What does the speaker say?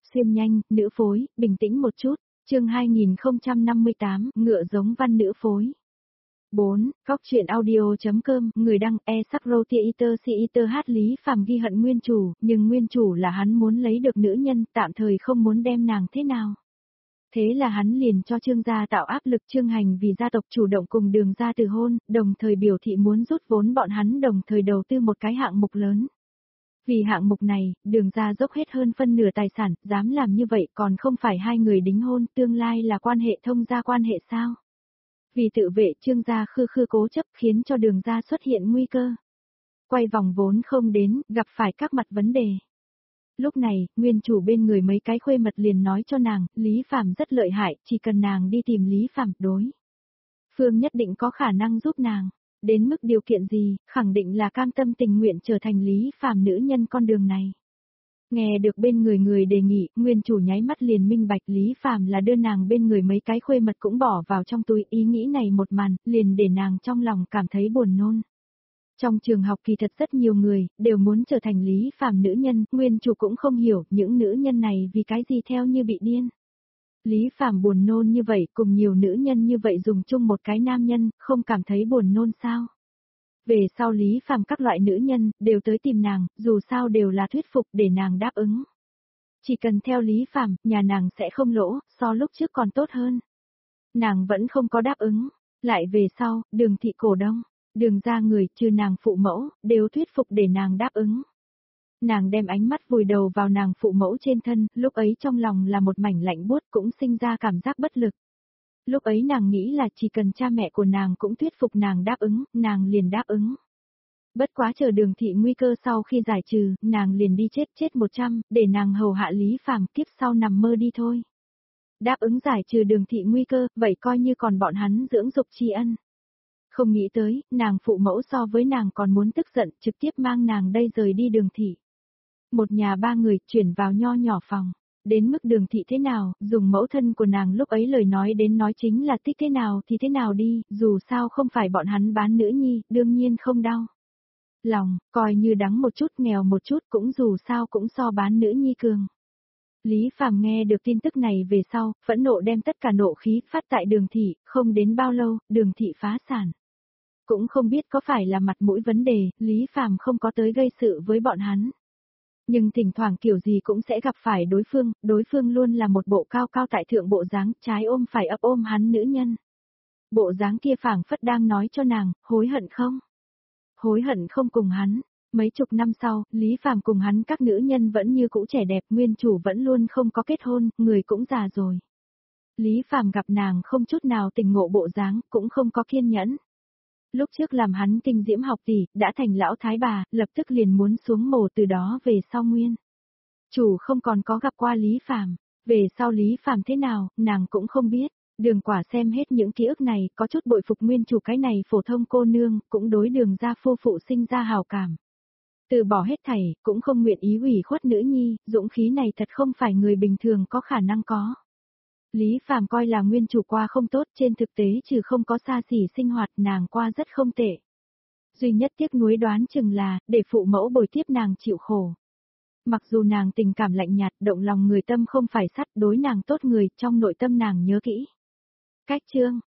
xuyên nhanh, nữ phối, bình tĩnh một chút. Chương 2058, ngựa giống văn nữ phối. 4. Góc truyện audio.com, người đăng e-sắc-rô-tia-iter-si-iter hát Lý Phàm ghi hận nguyên chủ, nhưng nguyên chủ là hắn muốn lấy được nữ nhân, tạm thời không muốn đem nàng thế nào. Thế là hắn liền cho Trương gia tạo áp lực. Trương Hành vì gia tộc chủ động cùng Đường gia từ hôn, đồng thời biểu thị muốn rút vốn bọn hắn đồng thời đầu tư một cái hạng mục lớn. Vì hạng mục này, Đường gia dốc hết hơn phân nửa tài sản, dám làm như vậy còn không phải hai người đính hôn, tương lai là quan hệ thông gia quan hệ sao? Vì tự vệ Trương gia khư cố chấp khiến cho Đường gia xuất hiện nguy cơ. Quay vòng vốn không đến, gặp phải các mặt vấn đề. Lúc này, nguyên chủ bên người mấy cái khuê mật liền nói cho nàng, Lý Phàm rất lợi hại, chỉ cần nàng đi tìm Lý Phàm, đối phương nhất định có khả năng giúp nàng. Đến mức điều kiện gì, khẳng định là cam tâm tình nguyện trở thành Lý Phàm nữ nhân con đường này. Nghe được bên người đề nghị, nguyên chủ nháy mắt liền minh bạch Lý Phàm là đưa nàng bên người mấy cái khuê mật cũng bỏ vào trong túi. Ý nghĩ này một màn, liền để nàng trong lòng cảm thấy buồn nôn. Trong trường học kỳ thật rất nhiều người, đều muốn trở thành Lý Phàm nữ nhân, nguyên chủ cũng không hiểu những nữ nhân này vì cái gì theo như bị điên. Lý Phàm buồn nôn như vậy, cùng nhiều nữ nhân như vậy dùng chung một cái nam nhân, không cảm thấy buồn nôn sao? Về sau Lý Phàm các loại nữ nhân, đều tới tìm nàng, dù sao đều là thuyết phục để nàng đáp ứng. Chỉ cần theo Lý Phàm, nhà nàng sẽ không lỗ, so lúc trước còn tốt hơn. Nàng vẫn không có đáp ứng. Lại về sau, Đường thị cổ đông, Đường gia người, trừ nàng phụ mẫu, đều thuyết phục để nàng đáp ứng. Nàng đem ánh mắt vùi đầu vào nàng phụ mẫu trên thân, lúc ấy trong lòng là một mảnh lạnh buốt, cũng sinh ra cảm giác bất lực. Lúc ấy nàng nghĩ là chỉ cần cha mẹ của nàng cũng thuyết phục nàng đáp ứng, nàng liền đáp ứng. Bất quá chờ Đường thị nguy cơ sau khi giải trừ, nàng liền đi chết 100, để nàng hầu hạ Lý Phàm, kiếp sau nằm mơ đi thôi. Đáp ứng giải trừ Đường thị nguy cơ, vậy coi như còn bọn hắn dưỡng dục tri ân. Không nghĩ tới, nàng phụ mẫu so với nàng còn muốn tức giận, trực tiếp mang nàng đây rời đi Đường thị. Một nhà ba người chuyển vào nho nhỏ phòng. Đến mức Đường thị thế nào, dùng mẫu thân của nàng lúc ấy lời nói đến nói chính là thích thế nào thì thế nào đi, dù sao không phải bọn hắn bán nữ nhi, đương nhiên không đau lòng, coi như đắng một chút nghèo một chút cũng dù sao cũng so bán nữ nhi cường. Lý Phàm nghe được tin tức này về sau, phẫn nộ đem tất cả nộ khí phát tại Đường thị, không đến bao lâu, Đường thị phá sản. Cũng không biết có phải là mặt mũi vấn đề, Lý Phàm không có tới gây sự với bọn hắn. Nhưng thỉnh thoảng kiểu gì cũng sẽ gặp phải đối phương luôn là một bộ cao cao tại thượng bộ dáng, trái ôm phải ấp ôm hắn nữ nhân. Bộ dáng kia phảng phất đang nói cho nàng, hối hận không? Hối hận không cùng hắn. Mấy chục năm sau, Lý Phàm cùng hắn các nữ nhân vẫn như cũ trẻ đẹp, nguyên chủ vẫn luôn không có kết hôn, người cũng già rồi. Lý Phàm gặp nàng không chút nào tình ngộ bộ dáng, cũng không có kiên nhẫn. Lúc trước làm hắn kinh diễm học tỷ, đã thành lão thái bà, lập tức liền muốn xuống mồ. Từ đó về sau nguyên chủ không còn có gặp qua Lý Phàm. Về sau Lý Phàm thế nào, nàng cũng không biết. Đường Quả xem hết những ký ức này, có chút bội phục nguyên chủ cái này phổ thông cô nương, cũng đối Đường gia phu phụ sinh ra hào cảm. Từ bỏ hết thảy, cũng không nguyện ý ủy khuất nữ nhi, dũng khí này thật không phải người bình thường có khả năng có. Lý Phàm coi là nguyên chủ qua không tốt, trên thực tế trừ không có xa xỉ sinh hoạt, nàng qua rất không tệ. Duy nhất tiếc nuối đoán chừng là, để phụ mẫu bồi tiếp nàng chịu khổ. Mặc dù nàng tình cảm lạnh nhạt, động lòng người tâm không phải sắt, đối nàng tốt người, trong nội tâm nàng nhớ kỹ. Cách chương